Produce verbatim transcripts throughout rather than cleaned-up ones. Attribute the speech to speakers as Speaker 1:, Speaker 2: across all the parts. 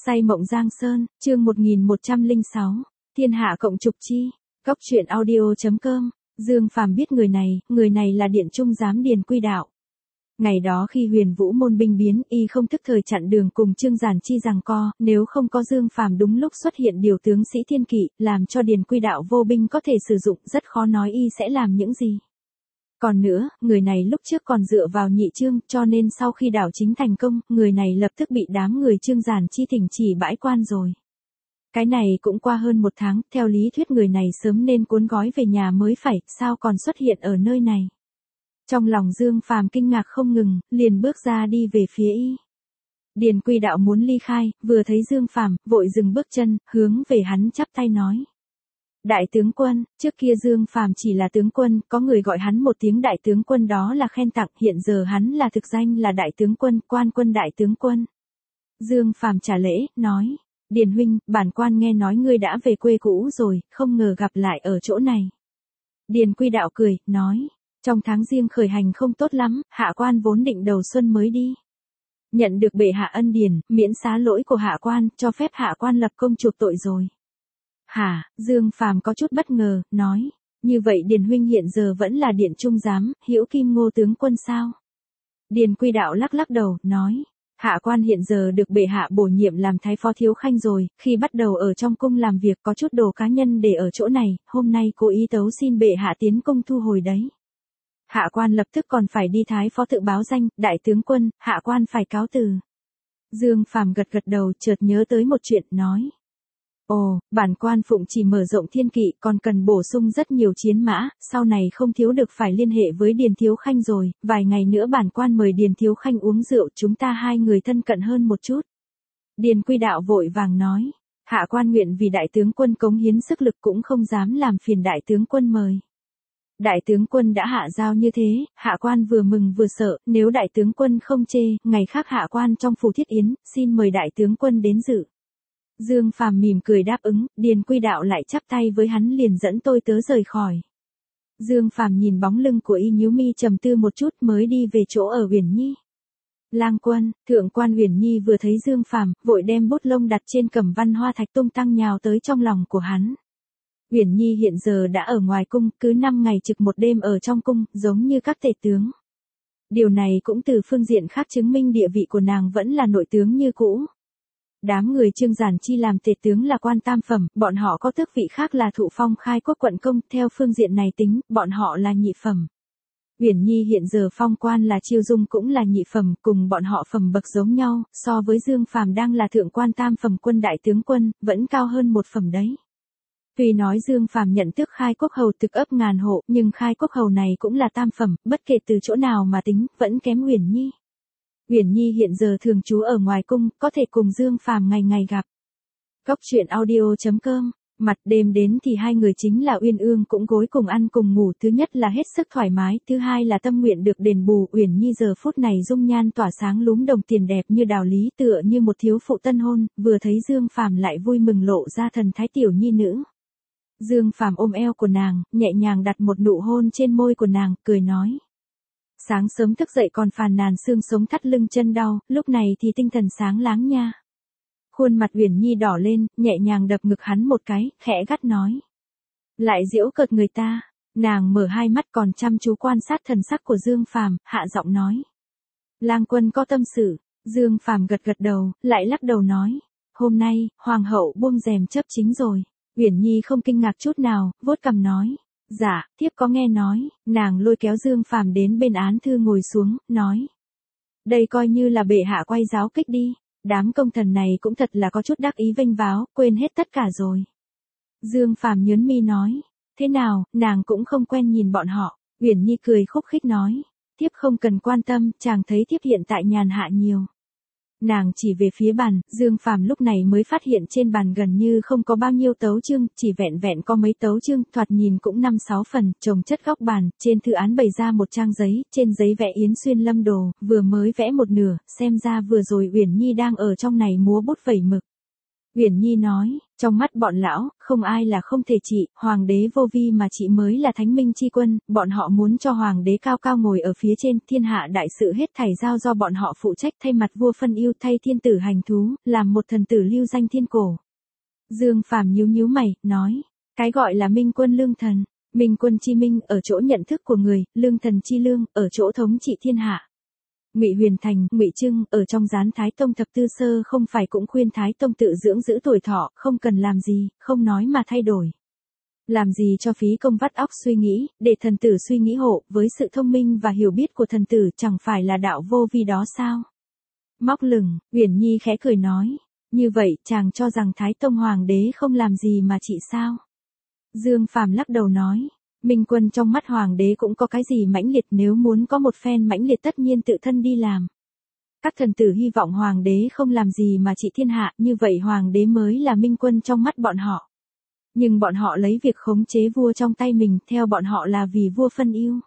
Speaker 1: Say mộng Giang Sơn, chương một nghìn một trăm lẻ sáu, thiên hạ cộng trục chi, cóc truyện audio chấm com, Dương Phàm biết người này, người này là Điện Trung giám Điền Quy Đạo. Ngày đó khi Huyền Vũ môn binh biến, y không thức thời chặn đường cùng Trương Giản Chi giằng co, nếu không có Dương Phàm đúng lúc xuất hiện điều tướng sĩ thiên kỵ, làm cho Điền Quy Đạo vô binh có thể sử dụng, rất khó nói y sẽ làm những gì. Còn nữa, người này lúc trước còn dựa vào Nhị Trương, cho nên sau khi đảo chính thành công, người này lập tức bị đám người Trương Giản Chi thỉnh chỉ bãi quan rồi. Cái này cũng qua hơn một tháng, theo lý thuyết người này sớm nên cuốn gói về nhà mới phải, sao còn xuất hiện ở nơi này. Trong lòng Dương Phàm kinh ngạc không ngừng, liền bước ra đi về phía y. Điền Quy Đạo muốn ly khai, vừa thấy Dương Phàm, vội dừng bước chân, hướng về hắn chắp tay nói. Đại tướng quân, trước kia Dương Phàm chỉ là tướng quân, có người gọi hắn một tiếng đại tướng quân đó là khen tặng, hiện giờ hắn là thực danh là đại tướng quân, quan quân đại tướng quân. Dương Phàm trả lễ, nói, Điền huynh, bản quan nghe nói ngươi đã về quê cũ rồi, không ngờ gặp lại ở chỗ này. Điền Quy Đạo cười, nói, trong tháng riêng khởi hành không tốt lắm, hạ quan vốn định đầu xuân mới đi. Nhận được bệ hạ ân điển, miễn xá lỗi của hạ quan, cho phép hạ quan lập công chuộc tội rồi. Hả, Dương Phàm có chút bất ngờ, nói, như vậy Điền huynh hiện giờ vẫn là Điện Trung giám, Hữu Kim Ngô tướng quân sao? Điền Quy Đạo lắc lắc đầu, nói, hạ quan hiện giờ được bệ hạ bổ nhiệm làm thái phó thiếu khanh rồi, khi bắt đầu ở trong cung làm việc có chút đồ cá nhân để ở chỗ này, hôm nay cố ý tấu xin bệ hạ tiến cung thu hồi đấy. Hạ quan lập tức còn phải đi thái phó tự báo danh, đại tướng quân, hạ quan phải cáo từ. Dương Phàm gật gật đầu, chợt nhớ tới một chuyện, nói. Ồ, bản quan phụng chỉ mở rộng thiên kỵ, còn cần bổ sung rất nhiều chiến mã, sau này không thiếu được phải liên hệ với Điền Thiếu Khanh rồi, vài ngày nữa bản quan mời Điền Thiếu Khanh uống rượu, chúng ta hai người thân cận hơn một chút. Điền Quy Đạo vội vàng nói, hạ quan nguyện vì đại tướng quân cống hiến sức lực cũng không dám làm phiền đại tướng quân mời. Đại tướng quân đã hạ giao như thế, hạ quan vừa mừng vừa sợ, nếu đại tướng quân không chê, ngày khác hạ quan trong phủ thiết yến, xin mời đại tướng quân đến dự. Dương Phàm mỉm cười đáp ứng, Điền Quy Đạo lại chắp tay với hắn liền dẫn tôi tớ rời khỏi. Dương Phàm nhìn bóng lưng của y nhíu mi trầm tư một chút mới đi về chỗ ở Uyển Nhi. Lang quân, thượng quan Uyển Nhi vừa thấy Dương Phàm, vội đem bút lông đặt trên cẩm văn hoa thạch tung tăng nhào tới trong lòng của hắn. Uyển Nhi hiện giờ đã ở ngoài cung, cứ năm ngày trực một đêm ở trong cung, giống như các tể tướng. Điều này cũng từ phương diện khác chứng minh địa vị của nàng vẫn là nội tướng như cũ. Đám người Trương Giản Chi làm tể tướng là quan tam phẩm, bọn họ có tước vị khác là thụ phong khai quốc quận công, theo phương diện này tính, bọn họ là nhị phẩm. Uyển Nhi hiện giờ phong quan là Chiêu Dung cũng là nhị phẩm, cùng bọn họ phẩm bậc giống nhau, so với Dương Phàm đang là thượng quan tam phẩm quân đại tướng quân, vẫn cao hơn một phẩm đấy. Tuy nói Dương Phàm nhận tước khai quốc hầu thực ấp ngàn hộ, nhưng khai quốc hầu này cũng là tam phẩm, bất kể từ chỗ nào mà tính, vẫn kém Uyển Nhi. Uyển Nhi hiện giờ thường trú ở ngoài cung, có thể cùng Dương Phàm ngày ngày gặp. Cóc truyện audio chấm com, mặt đêm đến thì hai người chính là Uyên Ương cũng gối cùng ăn cùng ngủ, thứ nhất là hết sức thoải mái, thứ hai là tâm nguyện được đền bù. Uyển Nhi giờ phút này dung nhan tỏa sáng lúm đồng tiền đẹp như đào lý, tựa như một thiếu phụ tân hôn, vừa thấy Dương Phàm lại vui mừng lộ ra thần thái tiểu nhi nữ. Dương Phàm ôm eo của nàng, nhẹ nhàng đặt một nụ hôn trên môi của nàng, cười nói. Sáng sớm thức dậy còn phàn nàn xương sống thắt lưng chân đau, lúc này thì tinh thần sáng láng nha. Khuôn mặt Uyển Nhi đỏ lên, nhẹ nhàng đập ngực hắn một cái, khẽ gắt nói. Lại giễu cợt người ta, nàng mở hai mắt còn chăm chú quan sát thần sắc của Dương Phàm, hạ giọng nói. Lang quân có tâm sự, Dương Phàm gật gật đầu, lại lắc đầu nói. Hôm nay, hoàng hậu buông rèm chấp chính rồi. Uyển Nhi không kinh ngạc chút nào, vuốt cằm nói. Dạ, thiếp có nghe nói, nàng lôi kéo Dương Phàm đến bên án thư ngồi xuống, nói. Đây coi như là bệ hạ quay giáo kích đi, đám công thần này cũng thật là có chút đắc ý vênh váo, quên hết tất cả rồi. Dương Phàm nhớn mi nói, thế nào, nàng cũng không quen nhìn bọn họ. Uyển Nhi cười khúc khích nói, thiếp không cần quan tâm, chàng thấy thiếp hiện tại nhàn hạ nhiều. Nàng chỉ về phía bàn, Dương Phàm lúc này mới phát hiện trên bàn gần như không có bao nhiêu tấu chương, chỉ vẹn vẹn có mấy tấu chương, thoạt nhìn cũng năm sáu phần, chồng chất góc bàn, trên thư án bày ra một trang giấy, trên giấy vẽ Yến Xuyên Lâm đồ, vừa mới vẽ một nửa, xem ra vừa rồi Uyển Nhi đang ở trong này múa bút vẩy mực. Uyển Nhi nói, trong mắt bọn lão, không ai là không thể trị, hoàng đế vô vi mà trị mới là thánh minh chi quân, bọn họ muốn cho hoàng đế cao cao ngồi ở phía trên, thiên hạ đại sự hết thảy giao do bọn họ phụ trách, thay mặt vua phân ưu, thay thiên tử hành thú, làm một thần tử lưu danh thiên cổ. Dương Phàm nhíu nhíu mày, nói, cái gọi là minh quân lương thần, minh quân chi minh ở chỗ nhận thức của người, lương thần chi lương ở chỗ thống trị thiên hạ. Ngụy Huyền Thành, Ngụy Trưng ở trong gián Thái Tông thập tư sơ không phải cũng khuyên Thái Tông tự dưỡng giữ tuổi thọ, không cần làm gì, không nói mà thay đổi. Làm gì cho phí công vắt óc suy nghĩ, để thần tử suy nghĩ hộ, với sự thông minh và hiểu biết của thần tử chẳng phải là đạo vô vi đó sao? Móc lửng, Uyển Nhi khẽ cười nói, như vậy chàng cho rằng Thái Tông Hoàng đế không làm gì mà trị sao? Dương Phàm lắc đầu nói. Minh quân trong mắt hoàng đế cũng có cái gì mãnh liệt, nếu muốn có một phen mãnh liệt tất nhiên tự thân đi làm. Các thần tử hy vọng hoàng đế không làm gì mà trị thiên hạ, như vậy hoàng đế mới là minh quân trong mắt bọn họ. Nhưng bọn họ lấy việc khống chế vua trong tay mình, theo bọn họ là vì vua phân ưu.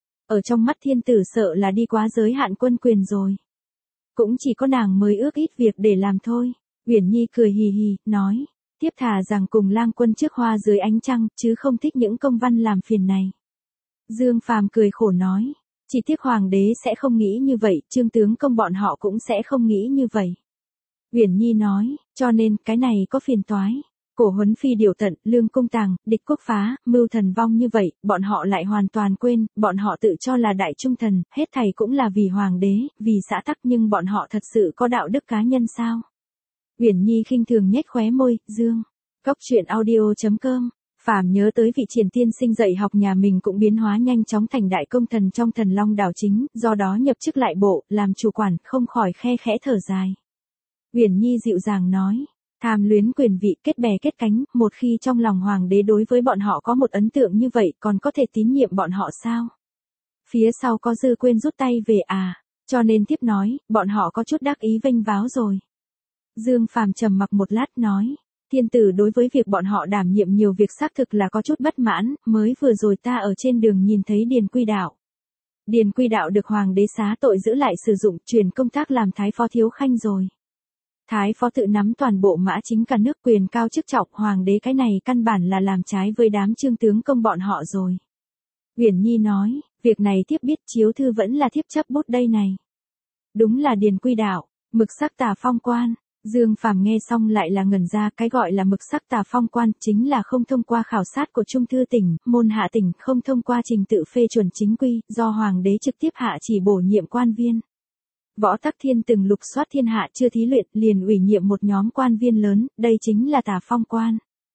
Speaker 1: Ở trong mắt thiên tử sợ là đi quá giới hạn quân quyền rồi. Cũng chỉ có nàng mới ước ít việc để làm thôi. Uyển Nhi cười hì hì, nói. Tiếp thà rằng cùng lang quân trước hoa dưới ánh trăng, chứ không thích những công văn làm phiền này. Dương Phàm cười khổ nói, chỉ tiếc hoàng đế sẽ không nghĩ như vậy, trương tướng công bọn họ cũng sẽ không nghĩ như vậy. Uyển Nhi nói, cho nên cái này có phiền toái. Cổ huấn phi điều tận, lương cung tàng, địch quốc phá, mưu thần vong như vậy, bọn họ lại hoàn toàn quên, bọn họ tự cho là đại trung thần, hết thảy cũng là vì hoàng đế, vì xã tắc, nhưng bọn họ thật sự có đạo đức cá nhân sao? Uyển Nhi khinh thường nhếch khóe môi, Dương. Cốc truyện audio chấm com. Phàm nhớ tới vị triển tiên sinh dạy học nhà mình cũng biến hóa nhanh chóng thành đại công thần trong Thần Long đảo chính, do đó nhập chức lại bộ, làm chủ quản, không khỏi khe khẽ thở dài. Uyển Nhi dịu dàng nói, tham luyến quyền vị kết bè kết cánh, một khi trong lòng hoàng đế đối với bọn họ có một ấn tượng như vậy, còn có thể tín nhiệm bọn họ sao? Phía sau có dư quên rút tay về à, cho nên tiếp nói, bọn họ có chút đắc ý vênh váo rồi. Dương Phàm trầm mặc một lát nói, thiên tử đối với việc bọn họ đảm nhiệm nhiều việc xác thực là có chút bất mãn, mới vừa rồi ta ở trên đường nhìn thấy Điền Quy Đạo. Điền Quy Đạo được hoàng đế xá tội giữ lại sử dụng, truyền công tác làm thái phó thiếu khanh rồi. Thái phó tự nắm toàn bộ mã chính cả nước, quyền cao chức trọng, hoàng đế cái này căn bản là làm trái với đám trương tướng công bọn họ rồi. Uyển Nhi nói, việc này thiếp biết chiếu thư vẫn là thiếp chấp bút đây này. Đúng là Điền Quy Đạo, mực sắc tà phong quan. Dương Phàm nghe xong lại là ngẩn ra, cái gọi là mực sắc tà phong quan chính là không thông qua khảo sát của Trung thư tỉnh, môn hạ tỉnh, không thông qua trình tự phê chuẩn chính quy, do hoàng đế trực tiếp hạ chỉ bổ nhiệm quan viên. Võ Tắc Thiên từng lục soát thiên hạ chưa thí luyện, liền ủy nhiệm một nhóm quan viên lớn, đây chính là tà phong quan.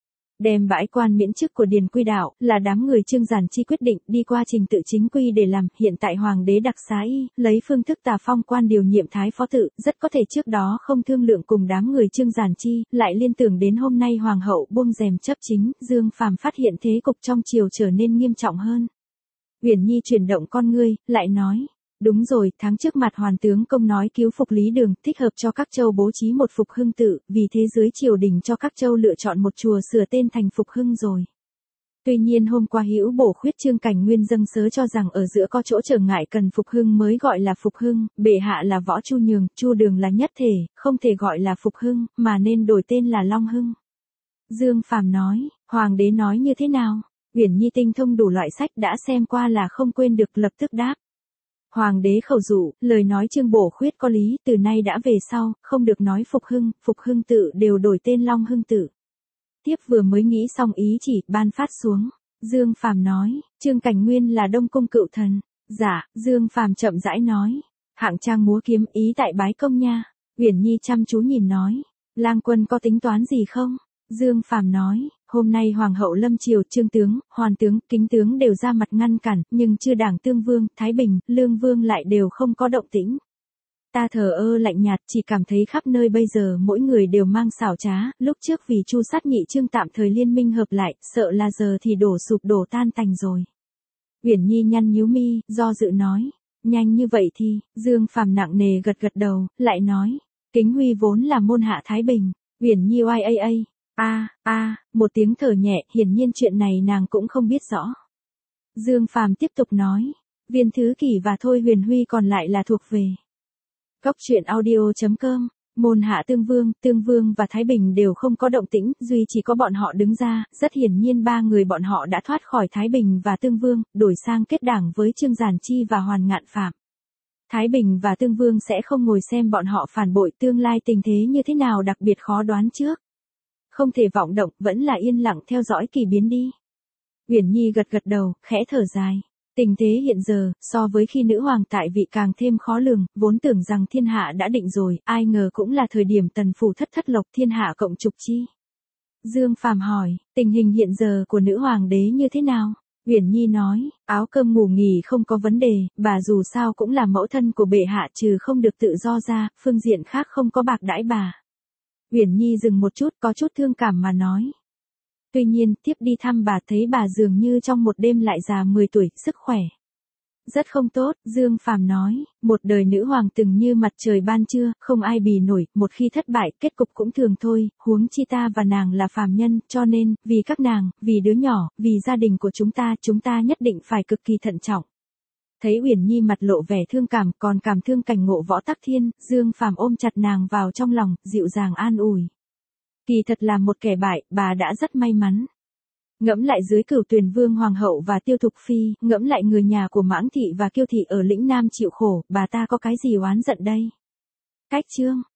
Speaker 1: Đem bãi quan miễn chức của Điền Quy Đạo, là đám người Trương Giản Chi quyết định, đi qua trình tự chính quy để làm, hiện tại hoàng đế đặc xá y, lấy phương thức tà phong quan điều nhiệm thái phó tự, rất có thể trước đó không thương lượng cùng đám người Trương Giản Chi, lại liên tưởng đến hôm nay hoàng hậu buông rèm chấp chính, Dương Phàm phát hiện thế cục trong triều trở nên nghiêm trọng hơn. Uyển Nhi chuyển động con ngươi, lại nói, đúng rồi, tháng trước mặt Hoàn tướng công nói cứu phục Lý Đường, thích hợp cho các châu bố trí một Phục Hưng tự, vì thế dưới triều đình cho các châu lựa chọn một chùa sửa tên thành Phục Hưng rồi. Tuy nhiên hôm qua Hữu Bổ Khuyết Trương Cảnh Nguyên dâng sớ cho rằng ở giữa có chỗ trở ngại cần Phục Hưng mới gọi là Phục Hưng, bệ hạ là Võ Chu Nhường, Chu Đường là nhất thể, không thể gọi là Phục Hưng, mà nên đổi tên là Long Hưng. Dương Phàm nói, hoàng đế nói như thế nào? Uyển Nhi tinh thông đủ loại sách đã xem qua là không quên được, lập tức đáp. Hoàng đế khẩu dụ, lời nói Trương Bổ Khuyết có lý, từ nay đã về sau, không được nói Phục Hưng, Phục Hưng tự đều đổi tên Long Hưng tự. Tiếp vừa mới nghĩ xong ý chỉ, ban phát xuống. Dương Phàm nói, Trương Cảnh Nguyên là Đông Cung cựu thần. Dạ, Dương Phàm chậm rãi nói. Hạng trang múa kiếm ý tại bái công nha. Uyển Nhi chăm chú nhìn nói. Lang quân có tính toán gì không? Dương Phàm nói, hôm nay Hoàng hậu lâm triều, Trương tướng, Hoàn tướng, Kính tướng đều ra mặt ngăn cản, nhưng chưa Đảng Tương Vương, Thái Bình, Lương Vương lại đều không có động tĩnh. Ta thờ ơ lạnh nhạt, chỉ cảm thấy khắp nơi bây giờ mỗi người đều mang xảo trá, lúc trước vì Chu Sát Nhị Trương tạm thời liên minh hợp lại, sợ là giờ thì đổ sụp đổ tan tành rồi. Uyển Nhi nhăn nhíu mi, do dự nói, nhanh như vậy thì, Dương Phàm nặng nề gật gật đầu, lại nói, Kính Huy vốn là môn hạ Thái Bình. Uyển Nhi oai a a, a a, một tiếng thở nhẹ, hiển nhiên chuyện này nàng cũng không biết rõ. Dương Phàm tiếp tục nói, Viên Thứ Kỷ và Thôi Huyền Huy còn lại là thuộc về. Cốc truyện audio chấm com Môn hạ Tương Vương, Tương Vương và Thái Bình đều không có động tĩnh, duy chỉ có bọn họ đứng ra, rất hiển nhiên ba người bọn họ đã thoát khỏi Thái Bình và Tương Vương, đổi sang kết đảng với Trương Giản Chi và Hoàn Ngạn Phạm. Thái Bình và Tương Vương sẽ không ngồi xem bọn họ phản bội, tương lai tình thế như thế nào đặc biệt khó đoán trước. Không thể vọng động, vẫn là yên lặng theo dõi kỳ biến đi. Uyển Nhi gật gật đầu, khẽ thở dài. Tình thế hiện giờ, so với khi nữ hoàng tại vị càng thêm khó lường, vốn tưởng rằng thiên hạ đã định rồi, ai ngờ cũng là thời điểm tần phủ thất thất lộc thiên hạ cộng trục chi. Dương Phàm hỏi, tình hình hiện giờ của nữ hoàng đế như thế nào? Uyển Nhi nói, áo cơm ngủ nghỉ không có vấn đề, bà dù sao cũng là mẫu thân của bệ hạ trừ không được tự do ra, phương diện khác không có bạc đãi bà. Uyển Nhi dừng một chút có chút thương cảm mà nói. Tuy nhiên, tiếp đi thăm bà thấy bà dường như trong một đêm lại già mười tuổi, sức khỏe rất không tốt, Dương Phàm nói, một đời nữ hoàng từng như mặt trời ban trưa, không ai bì nổi, một khi thất bại, kết cục cũng thường thôi, huống chi ta và nàng là phàm nhân, cho nên, vì các nàng, vì đứa nhỏ, vì gia đình của chúng ta, chúng ta nhất định phải cực kỳ thận trọng. Thấy Uyển Nhi mặt lộ vẻ thương cảm, còn cảm thương cảnh ngộ Võ Tắc Thiên, Dương Phàm ôm chặt nàng vào trong lòng, dịu dàng an ủi. Kỳ thật là một kẻ bại, bà đã rất may mắn. Ngẫm lại dưới Cửu Tuyền Vương Hoàng hậu và Tiêu Thục Phi, ngẫm lại người nhà của Mãng Thị và Kiêu Thị ở lĩnh Nam chịu khổ, bà ta có cái gì oán giận đây? Cách chương